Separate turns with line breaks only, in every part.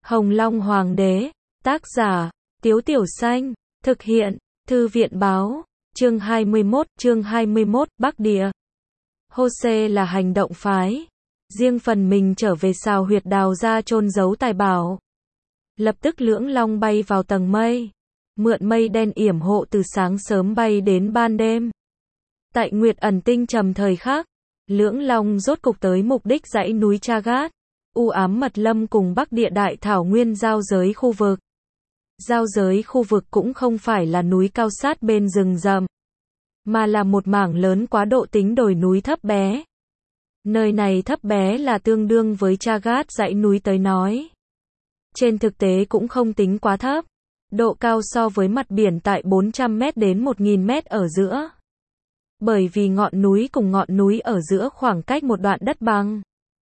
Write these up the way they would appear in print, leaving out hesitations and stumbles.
Hồng Long Hoàng đế, tác giả, Tiếu Tiểu Xanh, thực hiện, Thư viện báo, chương 21, Bắc Địa. Hô-xê là hành động phái, riêng phần mình trở về Sào Huyệt đào ra chôn giấu tài bảo. Lập tức Lưỡng Long bay vào tầng mây, mượn mây đen yểm hộ từ sáng sớm bay đến ban đêm. Tại Nguyệt Ẩn Tinh trầm thời khắc, Lưỡng Long rốt cục tới mục đích dãy núi Chagat, u ám mật lâm cùng Bắc Địa đại thảo nguyên giao giới khu vực. Giao giới khu vực cũng không phải là núi cao sát bên rừng rậm, mà là một mảng lớn quá độ tính đồi núi thấp bé. Nơi này thấp bé là tương đương với Chagat dãy núi tới nói. Trên thực tế cũng không tính quá thấp, độ cao so với mặt biển tại 400m đến 1000m ở giữa. Bởi vì ngọn núi cùng ngọn núi ở giữa khoảng cách một đoạn đất bằng.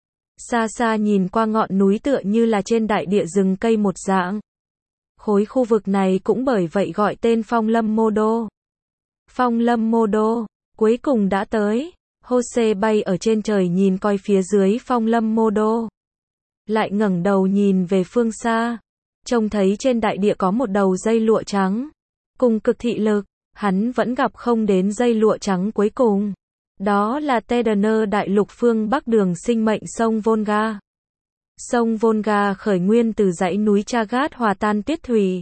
Xa xa nhìn qua ngọn núi tựa như là trên đại địa rừng cây một dạng. Khối khu vực này cũng bởi vậy gọi tên Phong Lâm Mô Đô. Phong Lâm Mô Đô, cuối cùng đã tới. Hô-xê bay ở trên trời nhìn coi phía dưới Phong Lâm Mô Đô. Lại ngẩng đầu nhìn về phương xa. Trông thấy trên đại địa có một đầu dây lụa trắng. Cùng cực thị lực, hắn vẫn gặp không đến dây lụa trắng cuối cùng. Đó là Tedner đại lục phương Bắc đường sinh mệnh sông Volga. Sông Volga khởi nguyên từ dãy núi Chagat hòa tan tuyết thủy.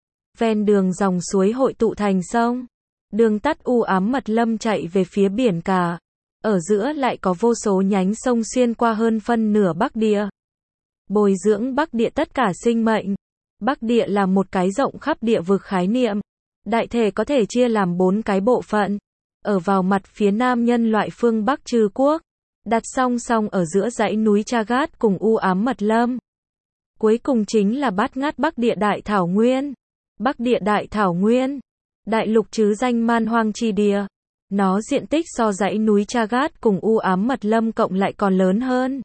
Ven đường dòng suối hội tụ thành sông. Đường tắt u ám mật lâm chạy về phía biển cả. Ở giữa lại có vô số nhánh sông xuyên qua hơn phân nửa Bắc Địa. Bồi dưỡng Bắc Địa tất cả sinh mệnh. Bắc Địa là một cái rộng khắp địa vực khái niệm. Đại thể có thể chia làm 4 cái bộ phận. Ở vào mặt phía nam nhân loại phương Bắc Trư Quốc. Đặt song song ở giữa dãy núi Chagat cùng u ám mật lâm. Cuối cùng chính là bát ngát Bắc Địa đại thảo nguyên. Bắc Địa đại thảo nguyên. Đại lục chứ danh man hoang chi địa. Nó diện tích so dãy núi Chagat cùng u ám mật lâm cộng lại còn lớn hơn.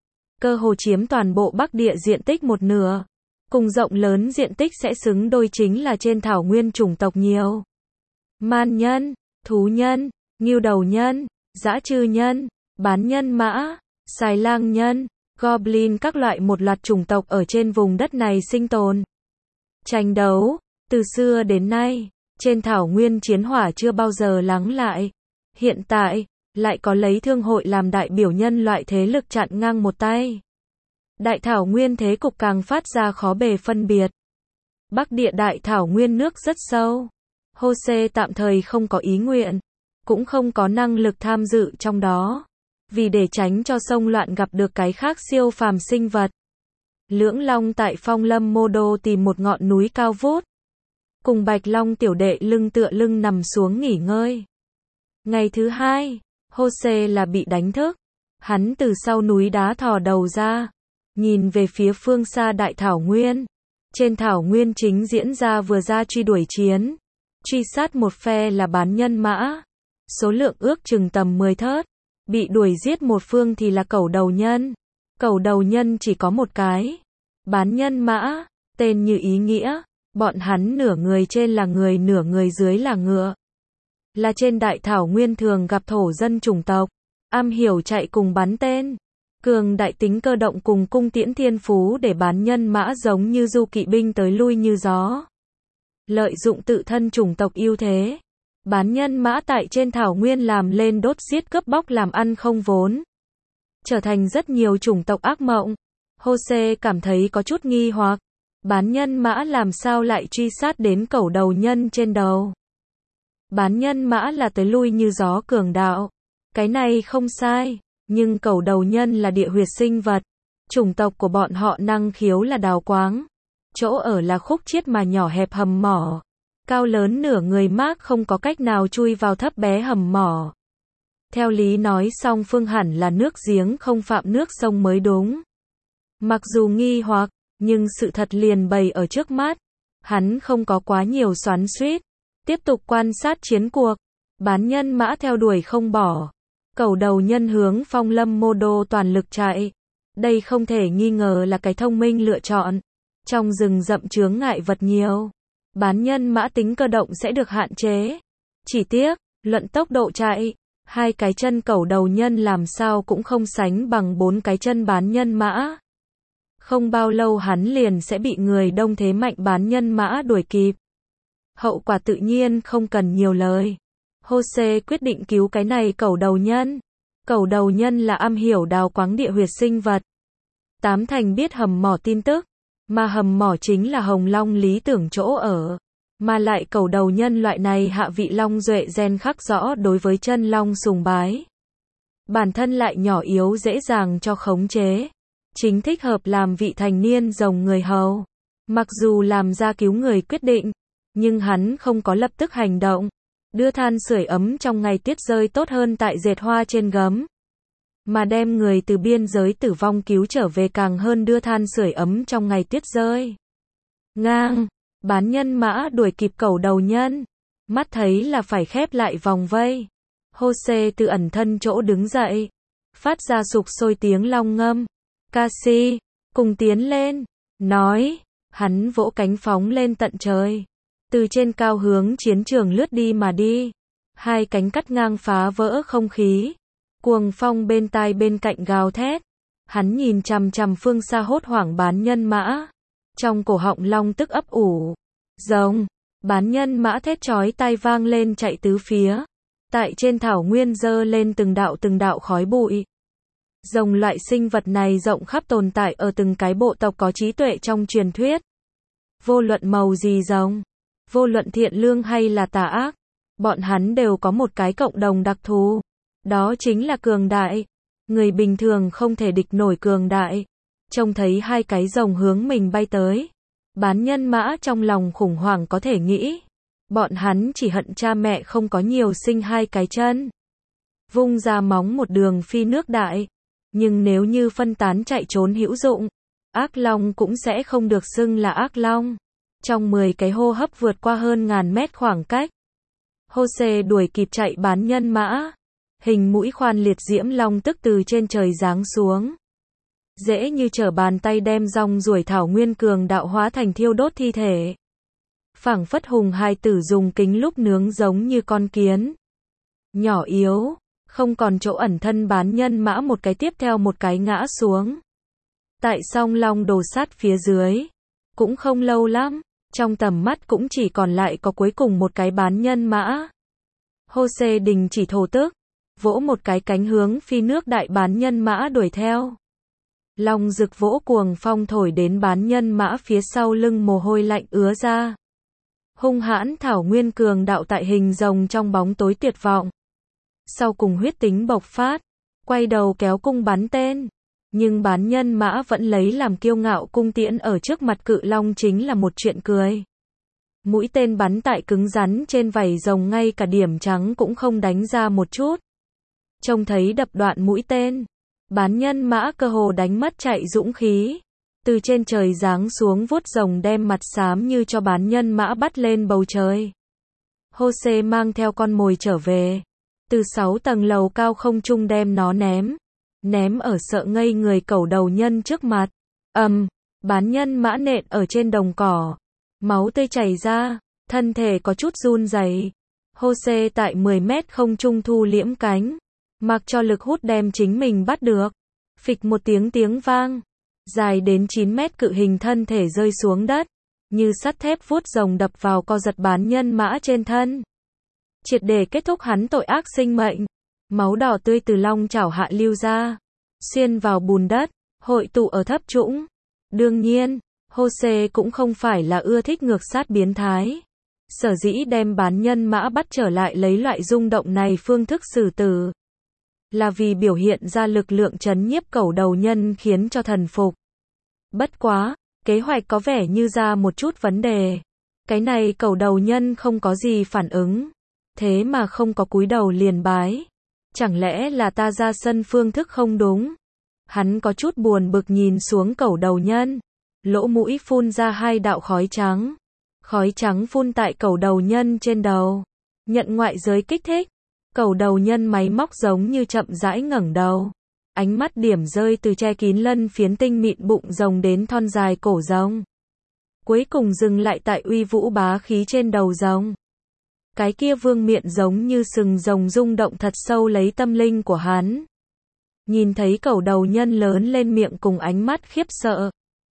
Cơ hồ chiếm toàn bộ Bắc Địa diện tích một nửa. Cùng rộng lớn diện tích sẽ xứng đôi chính là trên thảo nguyên chủng tộc nhiều. Man nhân, thú nhân, ngưu đầu nhân, dã trư nhân, bán nhân mã, xài lang nhân, goblin các loại một loạt chủng tộc ở trên vùng đất này sinh tồn. Tranh đấu, từ xưa đến nay, trên thảo nguyên chiến hỏa chưa bao giờ lắng lại. Hiện tại, lại có lấy thương hội làm đại biểu nhân loại thế lực chặn ngang một tay. Đại thảo nguyên thế cục càng phát ra khó bề phân biệt. Bắc Địa đại thảo nguyên nước rất sâu. Hô-xê tạm thời không có ý nguyện, cũng không có năng lực tham dự trong đó. Vì để tránh cho sông loạn gặp được cái khác siêu phàm sinh vật. Lưỡng Long tại Phong Lâm Mô Đô tìm một ngọn núi cao vút. Cùng Bạch Long tiểu đệ lưng tựa lưng nằm xuống nghỉ ngơi. Ngày thứ hai, Hô-xê là bị đánh thức. Hắn từ sau núi đá thò đầu ra. Nhìn về phía phương xa đại thảo nguyên. Trên thảo nguyên chính diễn ra vừa ra truy đuổi chiến. Truy sát một phe là bán nhân mã. Số lượng ước chừng tầm 10 thớt. Bị đuổi giết một phương thì là cẩu đầu nhân. Cẩu đầu nhân chỉ có một cái. Bán nhân mã, tên như ý nghĩa. Bọn hắn nửa người trên là người nửa người dưới là ngựa. Là trên đại thảo nguyên thường gặp thổ dân chủng tộc. Am hiểu chạy cùng bắn tên. Cường đại tính cơ động cùng cung tiễn thiên phú để bán nhân mã giống như du kỵ binh tới lui như gió. Lợi dụng tự thân chủng tộc ưu thế. Bán nhân mã tại trên thảo nguyên làm lên đốt giết cướp bóc làm ăn không vốn. Trở thành rất nhiều chủng tộc ác mộng. Hô-xê cảm thấy có chút nghi hoặc. Bán nhân mã làm sao lại truy sát đến cẩu đầu nhân trên đầu. Bán nhân mã là tới lui như gió cường đạo. Cái này không sai. Nhưng cẩu đầu nhân là địa huyệt sinh vật. Chủng tộc của bọn họ năng khiếu là đào quáng. Chỗ ở là khúc chiết mà nhỏ hẹp hầm mỏ. Cao lớn nửa người mác không có cách nào chui vào thấp bé hầm mỏ. Theo lý nói song phương hẳn là nước giếng không phạm nước sông mới đúng. Mặc dù nghi hoặc, nhưng sự thật liền bày ở trước mắt. Hắn không có quá nhiều xoắn xuýt. Tiếp tục quan sát chiến cuộc. Bán nhân mã theo đuổi không bỏ. Cẩu đầu nhân hướng Phong Lâm Mô Đô toàn lực chạy. Đây không thể nghi ngờ là cái thông minh lựa chọn. Trong rừng rậm chướng ngại vật nhiều. Bán nhân mã tính cơ động sẽ được hạn chế. Chỉ tiếc, luận tốc độ chạy, 2 cái chân cẩu đầu nhân làm sao cũng không sánh bằng 4 cái chân bán nhân mã. Không bao lâu hắn liền sẽ bị người đông thế mạnh bán nhân mã đuổi kịp. Hậu quả tự nhiên không cần nhiều lời. Jose quyết định cứu cái này cẩu đầu nhân. Cẩu đầu nhân là am hiểu đào quáng địa huyệt sinh vật. Tám thành biết hầm mỏ tin tức. Mà hầm mỏ chính là Hồng Long lý tưởng chỗ ở. Mà lại cẩu đầu nhân loại này hạ vị long duệ gen khắc rõ đối với chân long sùng bái. Bản thân lại nhỏ yếu dễ dàng cho khống chế. Chính thích hợp làm vị thành niên rồng người hầu. Mặc dù làm ra cứu người quyết định, nhưng hắn không có lập tức hành động. Đưa than sưởi ấm trong ngày tuyết rơi tốt hơn tại dệt hoa trên gấm. Mà đem người từ biên giới tử vong cứu trở về càng hơn đưa than sưởi ấm trong ngày tuyết rơi. Ngang, bán nhân mã đuổi kịp cẩu đầu nhân. Mắt thấy là phải khép lại vòng vây. Jose từ ẩn thân chỗ đứng dậy. Phát ra sục sôi tiếng long ngâm. Cassie, cùng tiến lên. Nói, hắn vỗ cánh phóng lên tận trời. Từ trên cao hướng chiến trường lướt đi mà đi. Hai cánh cắt ngang phá vỡ không khí. Cuồng phong bên tai bên cạnh gào thét. Hắn nhìn chằm chằm phương xa hốt hoảng bán nhân mã. Trong cổ họng long tức ấp ủ. Rồng, bán nhân mã thét chói tai vang lên chạy tứ phía. Tại trên thảo nguyên dơ lên từng đạo khói bụi. Rồng loại sinh vật này rộng khắp tồn tại ở từng cái bộ tộc có trí tuệ trong truyền thuyết. Vô luận màu gì rồng, vô luận thiện lương hay là tà ác, bọn hắn đều có một cái cộng đồng đặc thù. Đó chính là cường đại. Người bình thường không thể địch nổi cường đại. Trông thấy hai cái rồng hướng mình bay tới. Bán nhân mã trong lòng khủng hoảng có thể nghĩ. Bọn hắn chỉ hận cha mẹ không có nhiều sinh hai cái chân. Vung ra móng một đường phi nước đại. Nhưng nếu như phân tán chạy trốn hữu dụng, ác long cũng sẽ không được xưng là ác long. Trong 10 cái hô hấp vượt qua hơn ngàn mét khoảng cách. Jose đuổi kịp chạy bán nhân mã. Hình mũi khoan liệt diễm long tức từ trên trời giáng xuống. Dễ như trở bàn tay đem rong ruổi thảo nguyên cường đạo hóa thành thiêu đốt thi thể. Phảng phất hùng hai tử dùng kính lúc nướng giống như con kiến. Nhỏ yếu, không còn chỗ ẩn thân bán nhân mã một cái tiếp theo một cái ngã xuống. Tại song long đồ sát phía dưới. Cũng không lâu lắm, trong tầm mắt cũng chỉ còn lại có cuối cùng một cái bán nhân mã. Jose đình chỉ thổ tức. Vỗ một cái cánh hướng phi nước đại bán nhân mã đuổi theo. Long rực vỗ cuồng phong thổi đến bán nhân mã phía sau lưng mồ hôi lạnh ứa ra. Hung hãn thảo nguyên cường đạo tại hình rồng trong bóng tối tuyệt vọng. Sau cùng huyết tính bộc phát, quay đầu kéo cung bắn tên. Nhưng bán nhân mã vẫn lấy làm kiêu ngạo cung tiễn ở trước mặt cự long chính là một chuyện cười. Mũi tên bắn tại cứng rắn trên vảy rồng ngay cả điểm trắng cũng không đánh ra một chút. Trông thấy đập đoạn mũi tên, bán nhân mã cơ hồ đánh mất chạy dũng khí. Từ trên trời giáng xuống vuốt rồng đem mặt xám như cho bán nhân mã bắt lên bầu trời. Jose mang theo con mồi trở về. Từ 6 tầng lầu cao không trung đem nó ném ở sợ ngây người cẩu đầu nhân trước mặt. Bán nhân mã nện ở trên đồng cỏ. Máu tươi chảy ra, thân thể có chút run rẩy. Jose tại 10 mét không trung thu liễm cánh. Mặc cho lực hút đem chính mình bắt được. Phịch một tiếng vang. Dài đến 9 mét cự hình thân thể rơi xuống đất. Như sắt thép vuốt rồng đập vào co giật bán nhân mã trên thân. Triệt để kết thúc hắn tội ác sinh mệnh. Máu đỏ tươi từ long chảo hạ lưu ra. Xuyên vào bùn đất, hội tụ ở thấp trũng. Đương nhiên, Jose cũng không phải là ưa thích ngược sát biến thái. Sở dĩ đem bán nhân mã bắt trở lại lấy loại rung động này phương thức xử tử. Là vì biểu hiện ra lực lượng trấn nhiếp cẩu đầu nhân khiến cho thần phục. Bất quá, kế hoạch có vẻ như ra một chút vấn đề. Cái này cẩu đầu nhân không có gì phản ứng. Thế mà không có cúi đầu liền bái. Chẳng lẽ là ta ra sân phương thức không đúng? Hắn có chút buồn bực nhìn xuống cẩu đầu nhân. Lỗ mũi phun ra 2 đạo khói trắng. Khói trắng phun tại cẩu đầu nhân trên đầu. Nhận ngoại giới kích thích. Cẩu đầu nhân máy móc giống như chậm rãi ngẩng đầu. Ánh mắt điểm rơi từ che kín lân phiến tinh mịn bụng rồng đến thon dài cổ rồng. Cuối cùng dừng lại tại uy vũ bá khí trên đầu rồng. Cái kia vương miện giống như sừng rồng rung động thật sâu lấy tâm linh của hắn. Nhìn thấy cẩu đầu nhân lớn lên miệng cùng ánh mắt khiếp sợ.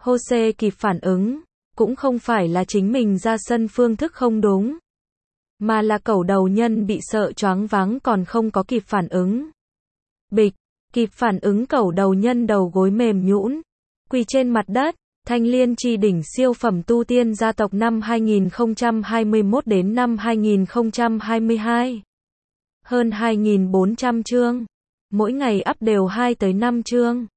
Jose kịp phản ứng, cũng không phải là chính mình ra sân phương thức không đúng, mà là cẩu đầu nhân bị sợ choáng váng còn không có kịp phản ứng. Bịch, kịp phản ứng cẩu đầu nhân đầu gối mềm nhũn, quỳ trên mặt đất. Thanh Liên Chi đỉnh siêu phẩm tu tiên gia tộc năm 2021 đến năm 2022. Hơn 2.400 chương. Mỗi ngày up đều 2 tới 5 chương.